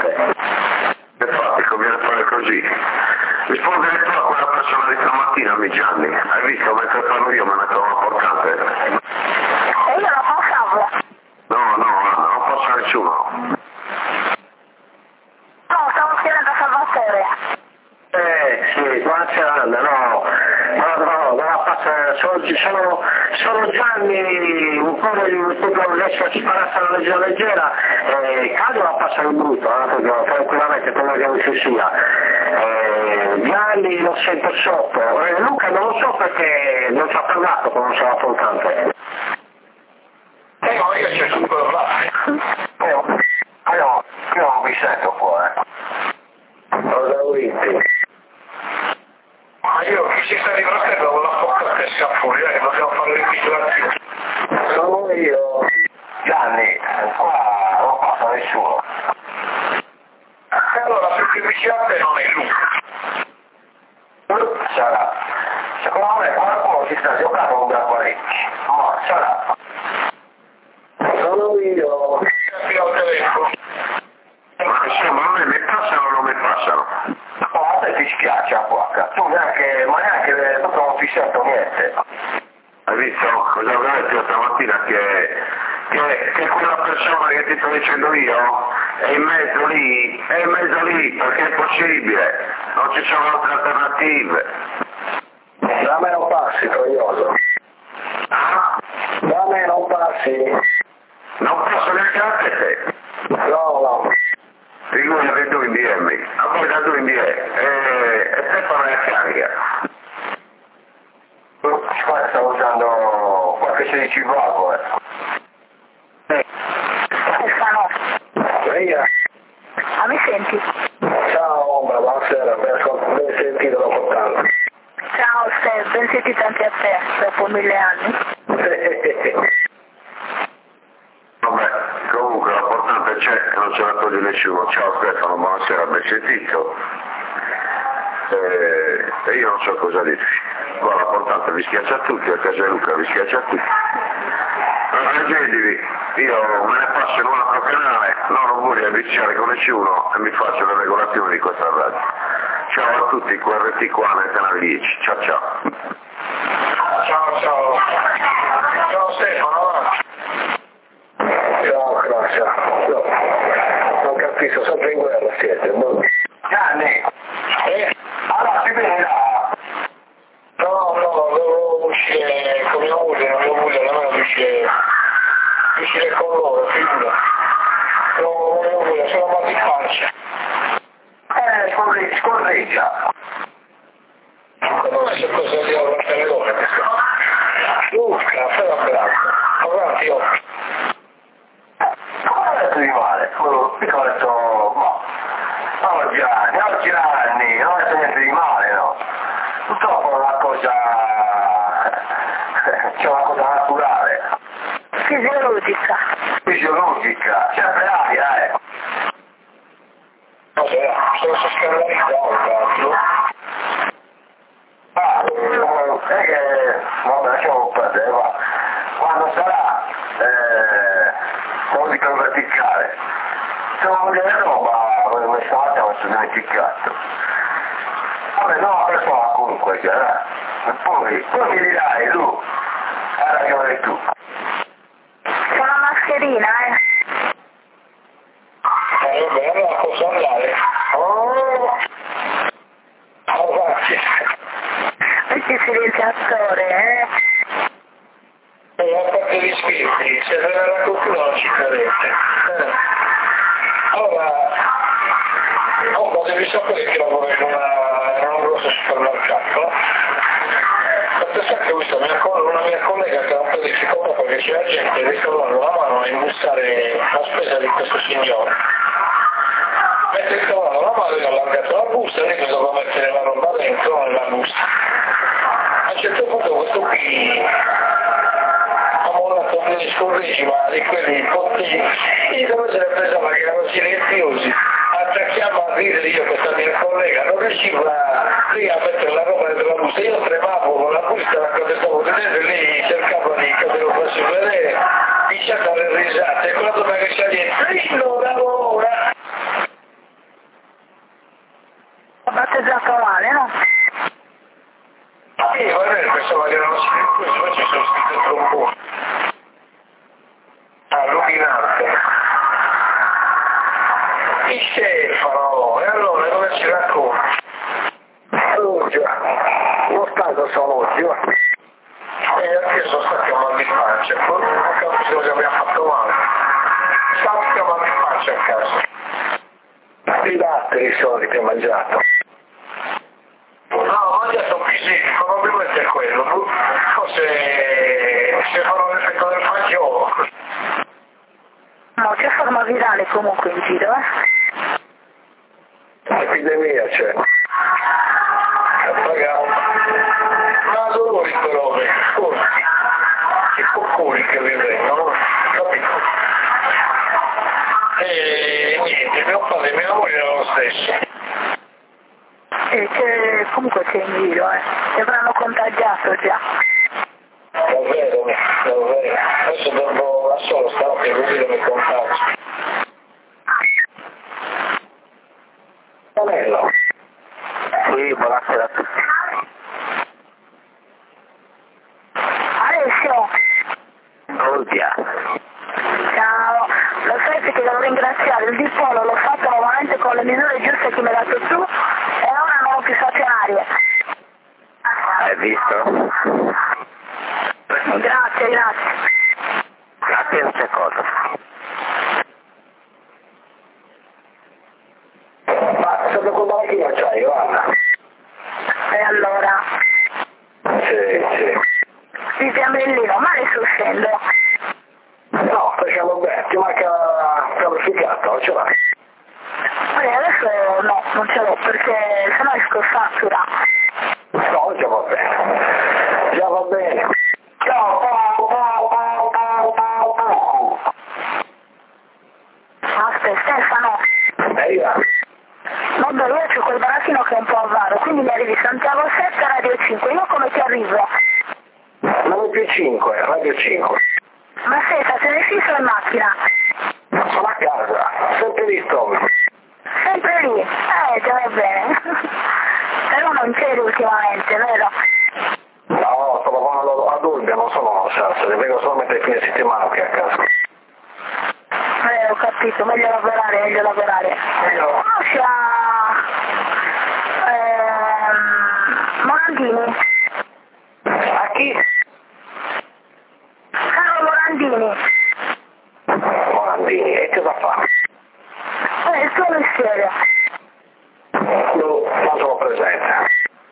Infatti conviene fare così. Rispondere tu a quella persona di stamattina, Gianni. Hai visto mentre parlo io me ne trovo importante? E io non posso. No, Anna, non posso nessuno. No, stavo chiedendo a Salvatore. Sì, buonasera Anna, no, sono Gianni, un po' adesso ci farà la leggera, Cadio la passa in brutto, proprio tranquillamente come abbiamo visto sia. Gianni lo sento sotto, Luca non lo so perché non ci ha parlato quando sono affrontante. No, io c'è tutto da fare. Io non mi sento qua, Cosa volete? Ma io chi si sta divertendo con la porta che sia fuori, che dobbiamo fare l'invigilazione. Sono io. Gianni, qua non passa nessuno. E allora più che vigilante non è Luca. Sarà. Secondo me qualcuno si sta giocando un da parecchi. Ma sarà. Sono io. Io al telefono. Ma insomma, a me mi passano o non mi passano? No, a te ti schiaccia qua, tu neanche proprio non ti sento niente. Hai visto cosa avevo detto stamattina che quella persona che ti sto dicendo io è in mezzo lì, perché è possibile, non ci sono altre alternative. Da me non passi, coglioso. Ah? Da me non passi. Non posso neanche a te. No. Figura che tu in DM, a poi da tu in DM, e Stefano è a carica. Qua stavo usando qualche 16 vago, Stefano. Via. Ma mi senti? Ciao Ombra, buonasera, ben sentito dopo tanto. Ciao Stef, ben sentito anche a te, dopo 1000 anni. Vabbè, comunque l'importante c'è che non ce la toglie nessuno. Ciao Stefano, buonasera, ben sentito. E io non so cosa dirvi. Ma l'importante vi schiaccia a tutti, a casa Luca vi schiaccia a tutti. Raggiungetevi, io me ne passo in un altro canale, non voglio viziare con nessuno e mi faccio le regolazioni di questa radio. Ciao a tutti, QRT qua nel canale 10. Ciao. Ciao. Ciao Stefano. Ciao, grazie. No, non capisco, sempre in guerra siete, no? Gianni, allora si vede là. No, devo uscire con mia moglie, non devo usare la mano di uscire con loro, figura. Non devo usare, sono mal di faccia. Scorreggia. Non è se cosa di guardare l'ora questo. Luca, fai un abbraccio. Avanti, io. Di male, io ho detto, no Gianni, non è niente di male, no. Purtroppo è una cosa, c'è una cosa naturale. Fisiologica, sempre aria, sono scandalizzato, è che, vabbè, lasciamo perdere, va. Quando sarà, musica verticale, se non vuole roba, come stamattina mi sono dimenticato. Vabbè, no, persona comunque, poi mi dirai, tu, hai ragione tu. C'è una mascherina, Vabbè, allora posso andare? Grazie. Metti silenziatore, A parte gli scherzi, se ne era qualcuno non ci credete. Allora, devi sapere che lavoro in un grosso supermercato, no? Perché sai che questa una mia collega che ha un po' di difficoltà perché c'è la gente che sta dando la mano a imbussare la spesa di questo signore. Mentre stavano la mano, io ho allargato la busta e lui doveva mettere la roba dentro nella busta. A un certo punto questo qui ha mollato un discorrigi, ma di quelli potenti, dove se ne pensava che erano silenziosi. Attacchiamo a ridere io questa mia collega, non riuscivo lì a mettere la roba dentro la busta, io tremavo con la busta quando stavo vedendo e lei cercava di che me lo faccio vedere, mi cercava le risate e quando mi che c'è lì, lavora! mangiato male, no? Sì, va bene, pensavo che erano scritto, invece sono scritto trombone. Alluminante. Di Stefano, e allora come ci racconti? Allora, lo stato sono oggi, va? E anche sono stati a mal di pancia, non ho capito che abbiamo fatto male. Stavo a mal di pancia a casa. I datteri soliti ho mangiato. No, ho mangiato un pisino, probabilmente è quello. Forse se fanno l'effetto del fagiolo. No, c'è forma virale comunque in giro, L'epidemia c'è. Pagato. Ma dolori però, scusa. Che cocconi che vi vengono, capito? E niente, mio padre e mia moglie erano lo stesso. E comunque c'è in giro, Ti avranno contagiato già. Davvero, davvero. Adesso dormo da solo, stanotte così non mi contagio. Bello. Sì, buonasera a tutti. Alessio, Oddio. ciao. Lo sai che ti devo ringraziare, il dipolo l'ho fatto nuovamente con le misure giuste che mi hai dato tu e ora non ho più stazionarie. Hai visto? Grazie, grazie. Grazie a che cosa? Ma sotto quel macchina c'hai, guarda. E allora? Sì. Di Fiambrellino, male sto uscendo. No, facciamo bene, ti manca pianificato, non ce l'hai? Adesso no, non ce l'ho perché sennò esco fattura. No, già va bene. Già va bene. Ciao. Aspetta, Stefano. Io. Vabbè, io c'ho quel baracchino che è un po' avaro, quindi mi arrivi Santiago 7 Radio 5, io come ti arrivo? 9 più 5, Radio 5. Ma sei stazione fissa o in macchina? Sono a casa, sempre lì sto. Sempre lì, già va bene. Però non c'eri ultimamente, vero? No, sto lavorando ad Urbia, non sono a Sassari, vengo solamente il fine settimana qui a casa. Ho capito, meglio lavorare. Conosci Morandini? A chi? Caro Morandini. Morandini, e cosa fa? Il tuo mestiere. No, non sono presente.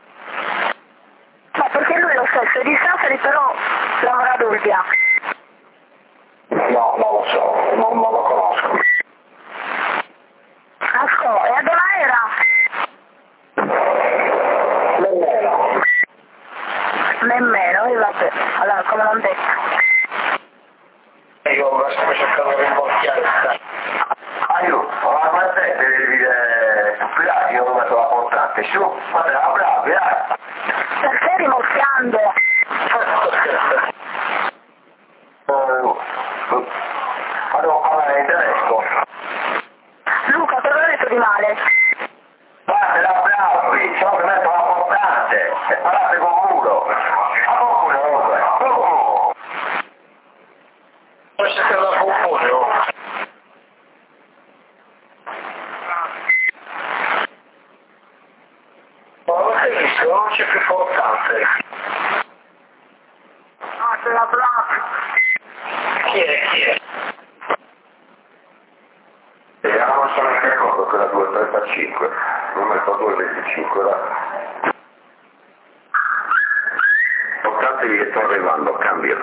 Ma perché lui è lo stesso, è di Sassari però lavora ad Urbia. No, non lo so, non lo conosco. Ascolta, e a dove era? Nemmeno. Nemmeno, e vabbè, allora come l'ho detto. Io sto cercando di rimborchiare, sai. Aiuto, ma te devi dire suppliare, io non metto la portante, su, ma la bravi, Perché rimorchiando? Ma devo parlare in tedesco. Luca, cosa ho detto di male? Guarda, la bravi, se no che metto la portante, e parlate con muro. A poco, poco. Poi siete da Pomone, ma avete visto, non c'è più portante. Ah, c'è la Black. Chi è? E non sono neanche d'accordo con la 235, non metto 225 là. Portatevi che sto arrivando, cambio.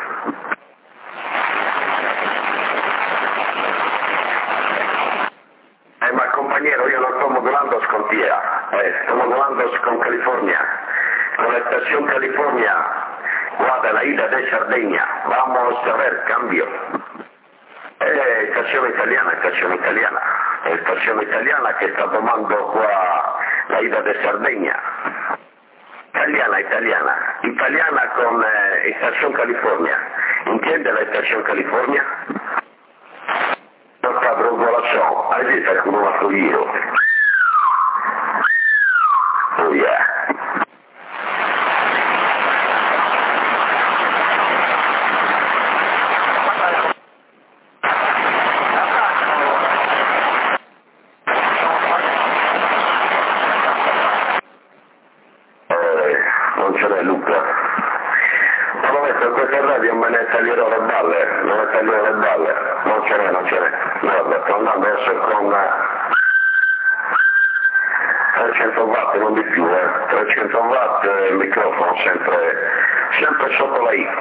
Ma compañero, io non sto modulando con TIA, sto modulando con California, con la estación California, guarda la isla de Sardegna, vamos a ver, cambio. Estación italiana, estación italiana che sta tomando qua la isla de Sardegna. Italiana con estación California. Entiende la estación California? Non fa troppo la so, hai visto come la so io? 300 watt, non di più, 300 watt il microfono sempre sotto la I,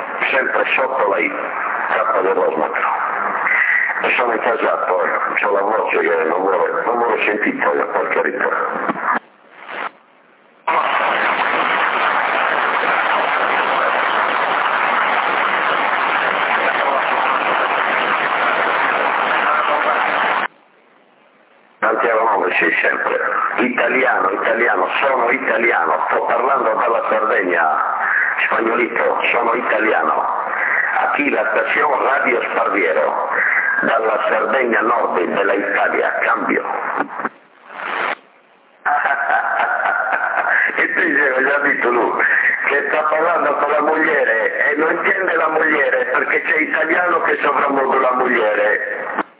K del rosmetro. E sono incasato, c'ho la voce che non vuole sentire, per carità. Sì, sempre. Italiano, sono italiano, sto parlando dalla Sardegna, spagnolito, sono italiano. Aquí la stazione Radio Sparviero, dalla Sardegna Nord della Italia, cambio. E tu hai già detto lui, che sta parlando con la moglie e non intende la moglie perché c'è italiano che sopravvuole la moglie.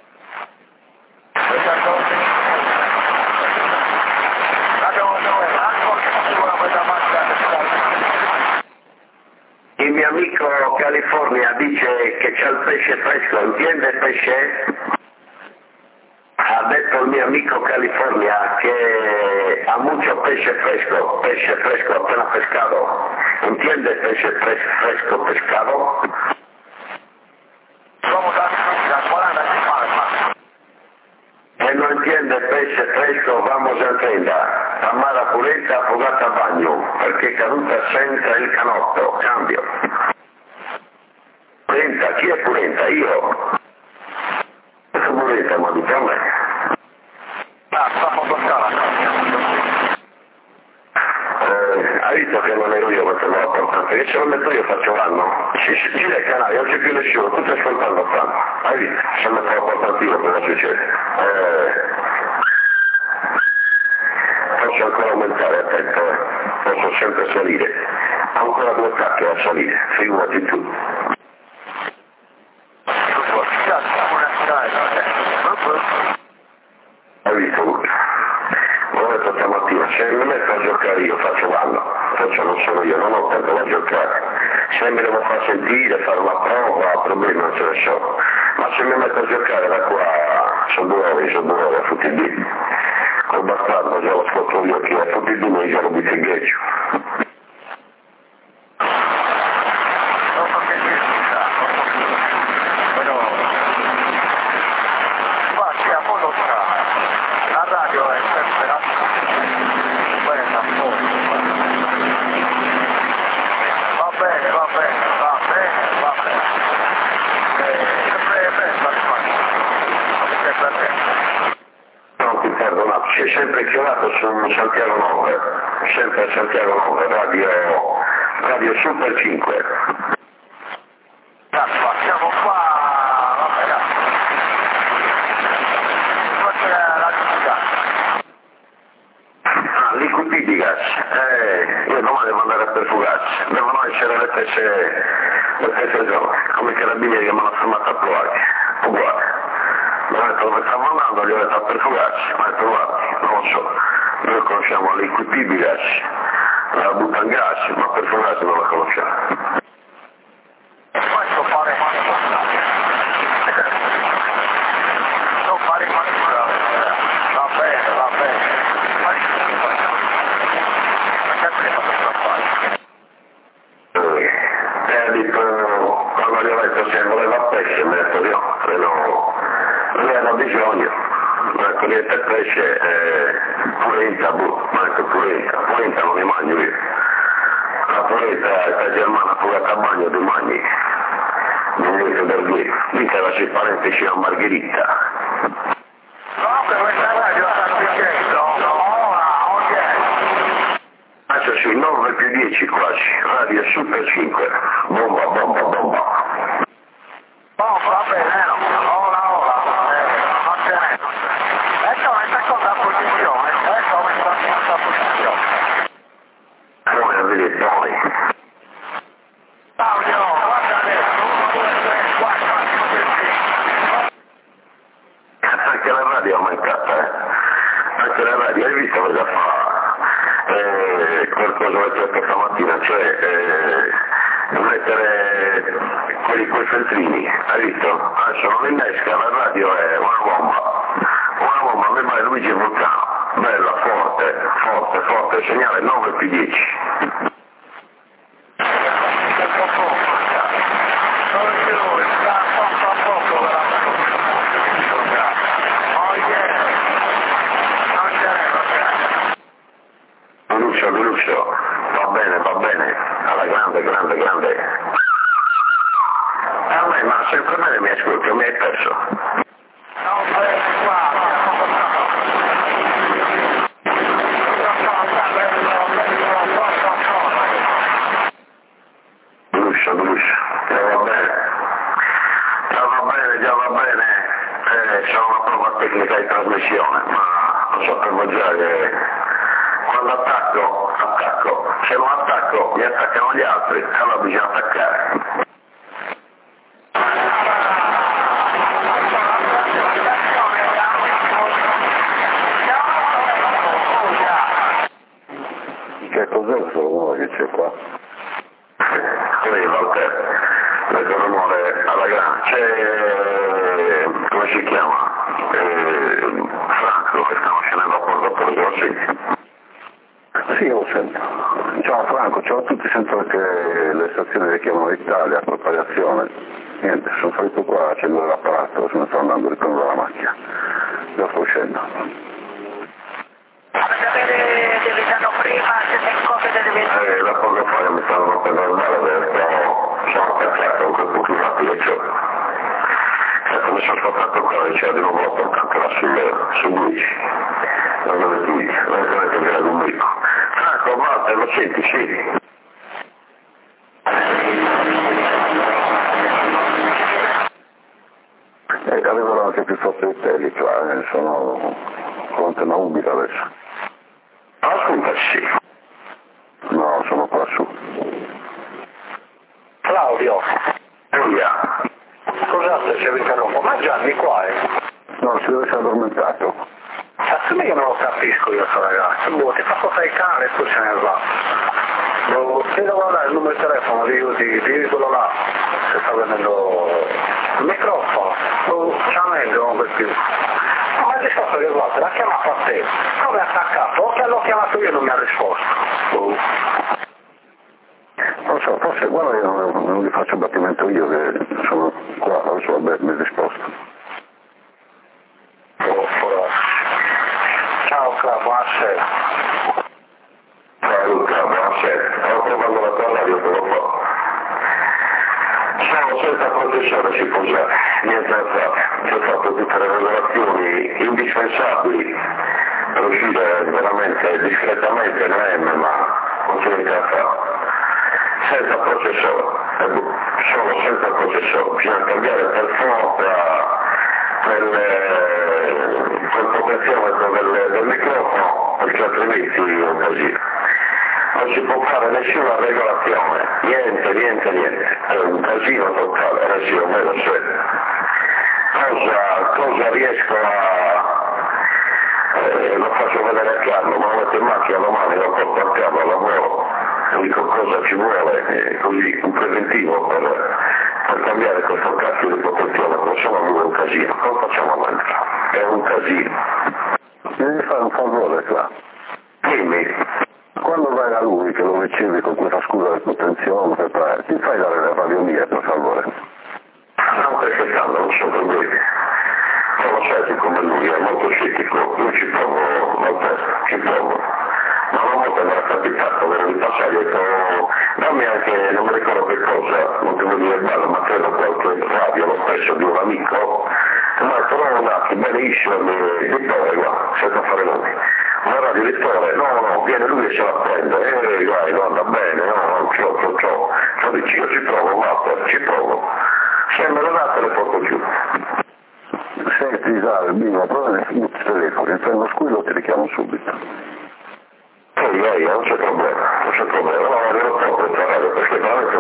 Il mio amico California dice che c'è il pesce fresco, intende pesce? Ha detto il mio amico California che ha molto pesce fresco appena pescato. Intende pesce fresco pescato? E non entiende pesce fresco, vamos a prendere. Tamara pulenta affogata a bagno, perché è caduta senza il canotto, cambio. Pulenta, chi è pulenta? Io. Sono pulenta, ma dica a me. Hai visto che non ero io questa volta, perché se lo metto io faccio l'anno. Gira il canale, non c'è più nessuno, tu stai ascoltando qua. Hai visto? Se lo metto la porta io cosa succede? Posso ancora aumentare, attento, posso sempre salire. Ancora 2 tacche a salire, figurati tu. Hai visto? L'ho detto stamattina, se mi metto a giocare io faccio l'anno, perciò non sono io, non ho tempo da giocare. Se mi devo far sentire, fare una prova, problemi non ce ne so. Ma se mi metto a giocare da qua, sono 2 ore a tutti i dì. Col bastardo già lo scopro io che a tutti i dì mi giro di figheggio. Si è sempre chiamato su Santiago 9, sempre a Santiago 9, radio Super 5. Siamo qua, vabbè, l'IQP di gas, io domani devo andare per Fugazzi, devono essere le stesse giorni, come i carabinieri che mi hanno fermato a provare, uguale. Mi ha detto dove stiamo andando, gli ho detto per Fugazzi, mi ha detto guarda, non lo so, noi conosciamo l'IQP di gas, la Butan Gas, ma per Fugazzi non la conosciamo. Questo fare non fare va bene, ha detto, quando gli ho detto se voleva pesce, mi ha detto no, se no, non hanno bisogno, ma con il pesce purenta, ma anche purenta non ne mangio io. La purenta è germana pure a bagno di magni, non mi vedo per lì, mica la si parentesi a Margherita. No, per questa radio sta dicendo, faccio sui 9 più 10 quasi, radio Super 5, bomba. Oh, va bene, come vedete noi. Anche la radio è aumentata, anche la radio, hai visto cosa fa? Qualcosa ho detto stamattina, cioè mettere quei feltrini, hai visto? Adesso non innesca, la radio è una bomba, a me va Luigi Vulcano, bella, forte, forte, segnale 9 più 10. Lucio, va bene, alla grande. A me, ma sempre bene mi ascolti, mi hai perso. Lucio, già va bene, c'è una prova tecnica di trasmissione, ma lo sapevo già che quando attacco, se non attacco mi attaccano gli altri, allora bisogna attaccare. Che cos'è questo rumore che c'è qua? Sì, Walter, questo rumore alla grande, c'è, come si chiama? Franco che sta scendendo a Porto lo senti? Sì, lo sento. Ciao Franco, ciao a tutti, sento che le stazioni richiamano l'Italia, preparazione. Niente, sono salito qua a accendere l'apparato, se ne sto andando a riprendere la macchina. Già sto uscendo. Da poco fa mi stanno rompendo il male, sono attaccato con quel punto rapido, cioè. Mi sono spostato qua e c'era di nuovo la portante là sul Luigi. Non lo vedo, veramente che era l'unico. Franco, Walter, lo senti, sì. Arriverò anche più forte di te lì qua, sono con te ubile adesso. Ascolta, sì. No, sono qua su. Claudio, Giulia. scusate se vi interrompo, ma Gianni qua è? No, si deve essere addormentato. Cazzo, io non lo capisco io sto ragazzo, ti fa cosa il cane e poi se ne va. Ti devo dare il numero di telefono di quello là, che sta venendo il microfono, c'ha meglio non per più. Ma il discorso che guarda, l'ha chiamato a te, come ha attaccato, o che l'ho chiamato io e non mi ha risposto. Non so, forse guarda io non vi faccio battimento io che sono qua, adesso vabbè mi risposto. Ciao Cla, buonasera. Ciao Luca, buonasera. Stavo provando la tua radio per un po'. Sono senza professore, si può usare, niente da fare. Ci ho fatto tutte le regolazioni indispensabili per uscire veramente discretamente in AM, ma non c'è niente da fare. Senza processore, solo senza processore, bisogna cambiare per forza quel potenziometro del microfono, perché altrimenti è un casino. Non si può fare nessuna regolazione, niente, è un casino totale, adesso io me lo so. Cosa riesco lo faccio vedere a Carlo, ma lo metto in macchina domani, lo porto a Carlo al lavoro, dico cosa ci vuole, così un preventivo per cambiare questo cazzo di potenziometro, non sono lui un casino, come facciamo a metterlo? È un casino. Devi fare un favore qua. Dimmi. Quando vai da lui che lo ricevi con questa scusa del potenziometro, ti fai dare le radio mie per favore. Non perché stanno, non sono problemi. Sono certi come lui, è molto scettico, io ci provo, ci provo. Ma una volta mi era capitato, avevo di passare dietro, dammi anche, non mi ricordo che cosa, non devo dire bello, ma credo qualche radio, lo stesso di un amico, ma però andati benissimo di Torre, guarda, senza fare nomi. Una radio di Torre, no, viene lui e se la prende, guarda, anda bene, no, ciò dici, io ci provo, Walter, ci provo. Se me lo date le porto giù. Senti Salvino, prova il telefono, prendo squillo e ti richiamo subito. Non c'è problema, no, non lo può preparare perché è veramente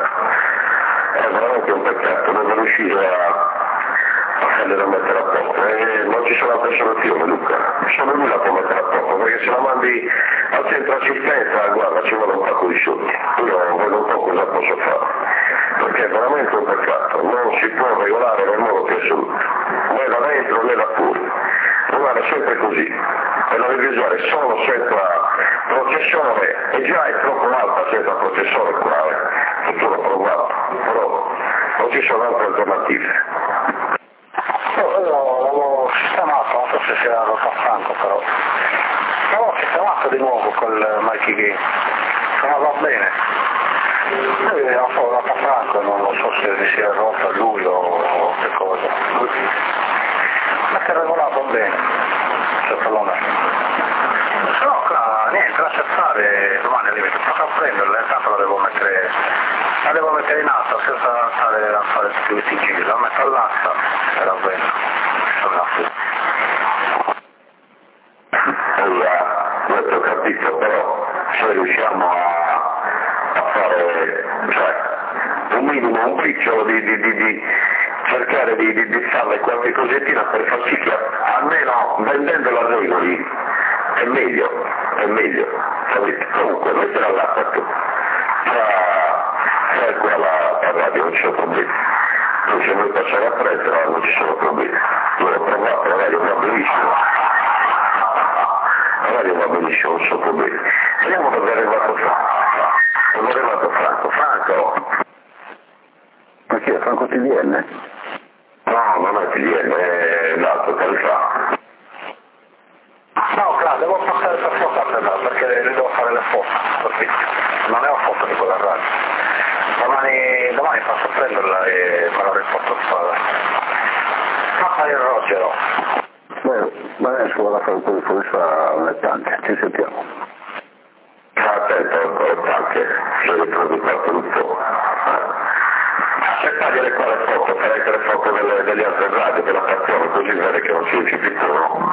un peccato, non riuscire a prendere a mettere a posto, non ci sono altre soluzioni Luca, solo lui la può mettere a posto, perché se la mandi al centro assistenza, guarda, ci vuole un pacco di soldi, io vedo un po' cosa posso fare, perché è veramente un peccato, non si può regolare nel modo più assoluto, né da dentro né da fuori, rimane sempre così. e l'audiovisuale solo senza processore e già è troppo alta senza processore qua, tutto l'ho provato, però non ci sono altre alternative. Io l'avevo sistemato, non so se sia rotto a Franco però, l'avevo sistemato di nuovo col Mikey Game, suonava bene. Lui era un po' rotto a Franco, non so se si sia rotto a lui o che cosa. Ma che regolava bene, senza l'una. Se no, niente, lascia stare, domani al limite, potrò prenderla, intanto la devo mettere in alta senza stare a fare tutti questi giri, la metto all'asta, era bene. Questo ho capito, però se riusciamo a fare, cioè, un minimo, un briciolo di cercare di farle qualche cosettina per far sì che almeno vendendo a regoli è meglio, capito? Comunque mettere all'acqua tu, fra qua la radio non c'è problema, poi se vuoi passare a prendere non ci sono problemi, l'ho provato, la radio va benissimo, non so problemi. Vediamo dove è arrivato Franco. Ma chi è? Franco TDN? No, non è TDN, è l'altro Califà. No, claro, devo passare per foto a prendere perché le devo fare le foto, così. Non è una foto di quella radio. Domani passo a prenderla e me la riporto a fare. Passa il Rogero. Ma adesso vado a fare un po' di forza nelle tanche, ci sentiamo. Attento ancora tanche, se le produco tutto. Aspettate qua le foto, farete le foto delle altre radio, della stazione, così vede che non ci piccolano.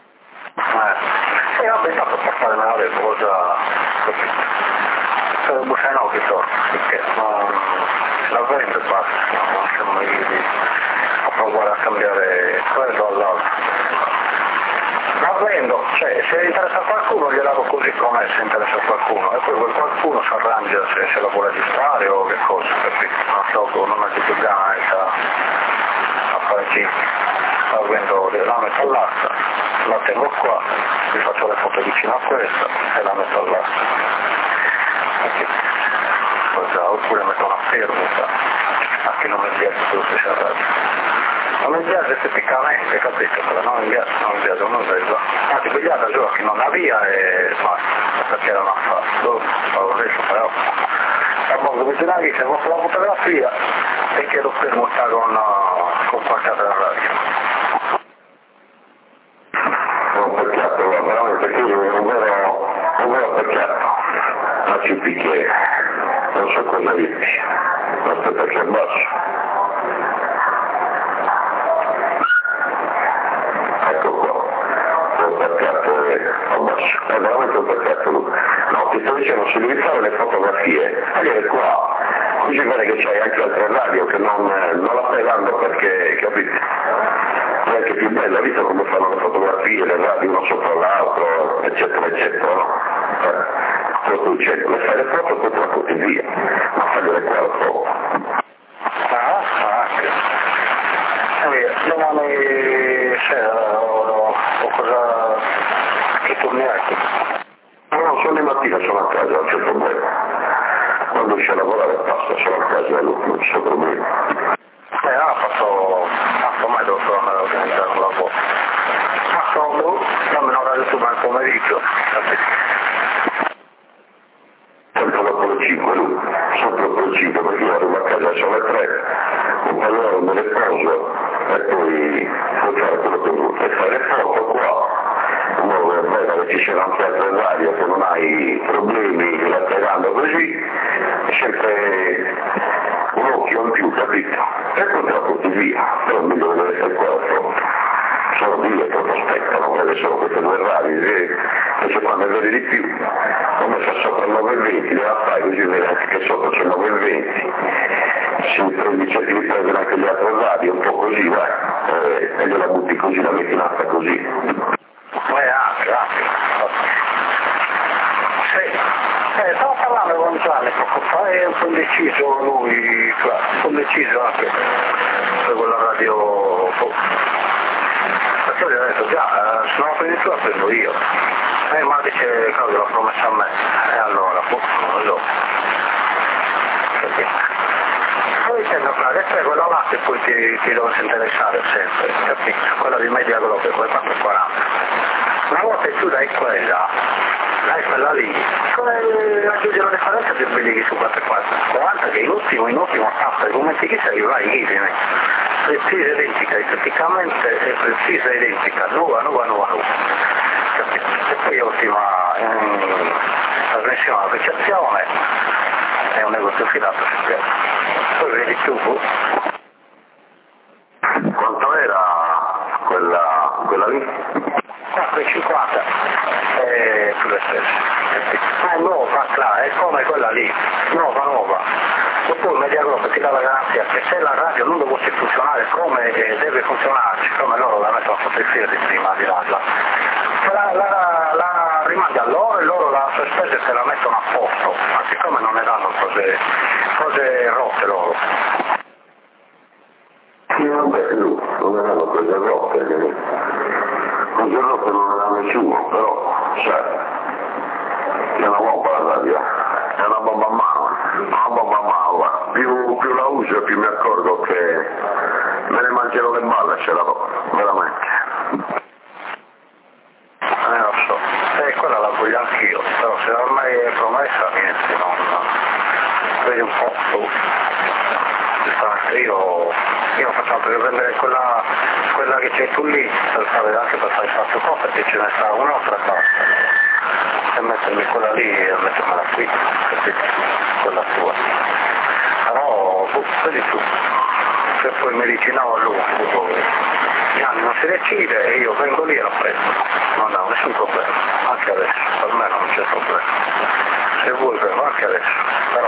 E vabbè, intanto per fare una cosa così. Se lo bussare no che torno, perché la vendo e basta, non siamo mai a provare a cambiare quello all'altro. La vendo, cioè se interessa a qualcuno gliel'avo così come se interessa a qualcuno e poi qualcuno si arrangia se la vuole distrarre o che cosa, capito? Non so, non è più ganza a fare giri. La vendo, la metto all'asta, la tengo qua, vi faccio le foto vicino a questa e la metto all'asta. Oppure metto una fermata a chi non mi piace quello che si arrabbia. Non mi piace tipicamente, capito? Non mi piace, non vedo. Anzi, pigliata giochi, non avvia e basta, perché era una fatto, non riesco però. Allora, mi tiravi, se vuoi la fotografia e chiedo fermo sta con qualcosa della radio. Un peccato, veramente, perché io un vero peccato. Ma ci picchiere, non so cosa dirti. Aspetta che abbasso. È veramente un peccato. No, ti sto dicendo, se devi fare le fotografie, vieni qua, così vede che c'hai anche altre radio che non la stai dando perché, capito? È anche più bella, visto come fanno le fotografie, le radio uno sopra l'altro, eccetera, eccetera, no? Questo dicendo, le fai le foto e poi te la porti via, ma fagliele qua le foto. Domani sera o cosa che tornerai? No, sono di mattina, sono a casa, non c'è problema. Quando esce a lavorare basta, sono a casa, non c'è problema. Ha fatto mai devo tornare a organizzare un lavoro. Ma sono, dammi un orario su al pomeriggio. Sempre dopo le 5 lui, sempre dopo le 5 perché io arrivo a casa sono le 3, un po' d'ora me le poso e poi puoi fare quello che vuoi, e fare le foto qua. In modo che vedo che ci siano anche altre radio, che non hai problemi, la stai dando così, è sempre un occhio in più, capito? E poi te la porti via, però è meglio vedere se qua la foto. Sono due che aspettano, perché sono queste due radio, invece quando vedi di più, come sta sopra il 920, la fai così vedi anche che sotto c'è il 920, si prendi cerchi di prendere anche le altre radio, un po' così, vai, e gliela butti così, la metti in alta così. Grazie. Stavo parlando con Gianni poco fa, è un po' indeciso lui, un po' indeciso anche per quella radio, perché gli ho detto già, se non la prendi tu la prendo io. Ma dice Claudio l'ha promessa a me, e allora, non lo so. Poi dicendo Claudio, e poi quella là che poi ti dovesse interessare sempre, capito? Quella di media globe, quelle 4,40. Una volta che tu dai quella lì, come raggiunge la differenza del biglietto su 4,40 che in ultimo tappa, come ti chissà che vai easy, precisa identica, esteticamente è precisa identica, nuova. E poi ultima trasmissione, la ricezione è un negozio fidato su te. Poi vedi tu. Quanto era quella lì? 4,50 sulle stesse. Ma è nuova, è come quella lì, nuova. E poi Mediaglobe ti dà la garanzia che se la radio non dovesse funzionare come deve funzionare, siccome loro la mettono sotto il filo di prima di darla, la rimanda a loro e loro la sospesa se la mettono a posto, ma siccome non ne danno cose rotte loro. Sì, vabbè, non ne danno cose rotte, cose rotte non ne danno nessuno, però, sai, è una bomba la radio, è una bomba a mano, guarda. Più la uso più mi accorgo che me ne mangerò le balle, ce la do, veramente. Lo so, quella la voglio anch'io, però se ormai è promessa niente, non vedi un po' tu. Io faccio per prendere quella che c'è tu lì, per fare anche per fare il fatto qua, perché ce ne sta un'altra basta. E mettermi quella lì e mettermela qui, capito? Quella tua. Però, vedi tu, se poi mi dici no, lui, Gianni non si decide e io vengo lì e la prendo. Non ho nessun problema, anche adesso, per me non c'è problema. Se vuoi vengo anche adesso, però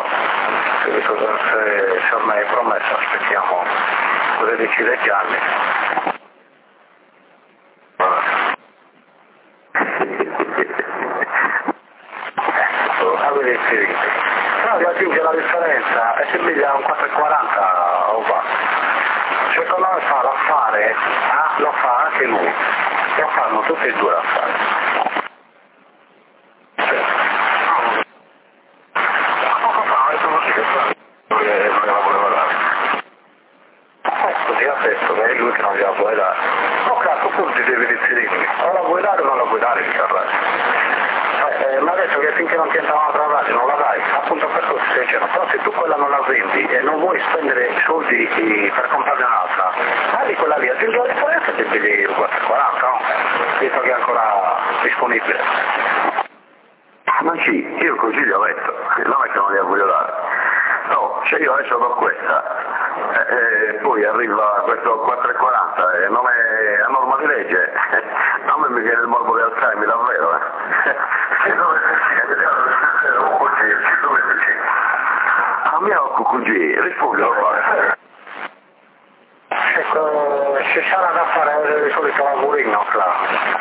se ormai è promessa aspettiamo cosa decide Gianni. Avete inserito. Però aggiunge la differenza e si piglia un 4,40 o va. Secondo me fa l'affare, lo fa anche lui, lo fanno tutti e due l'affare. Così ha detto che è lui che non gliela vuole dare. Ok, a questo punto devi decidermi, o la vuoi dare o non la vuoi dare il carrello. Ma adesso che finché non ti entra un'altra radio non la dai, appunto per questo stai dicendo, però se tu quella non la vendi e non vuoi spendere soldi per comprarne un'altra, di quella lì, aggiungi la differenza e ti pigli 4,40, no? Visto che è ancora disponibile. Ma sì, io così gli ho detto, non è che non gliela voglio dare. No, se io adesso do questa, poi arriva questo 4,40 e non è a norma di legge, a me mi viene il morbo di Alzheimer, davvero, A me ho QQG, rispondi lo fare. Ecco, ci sarà da fare il solito lavurino, Claudio.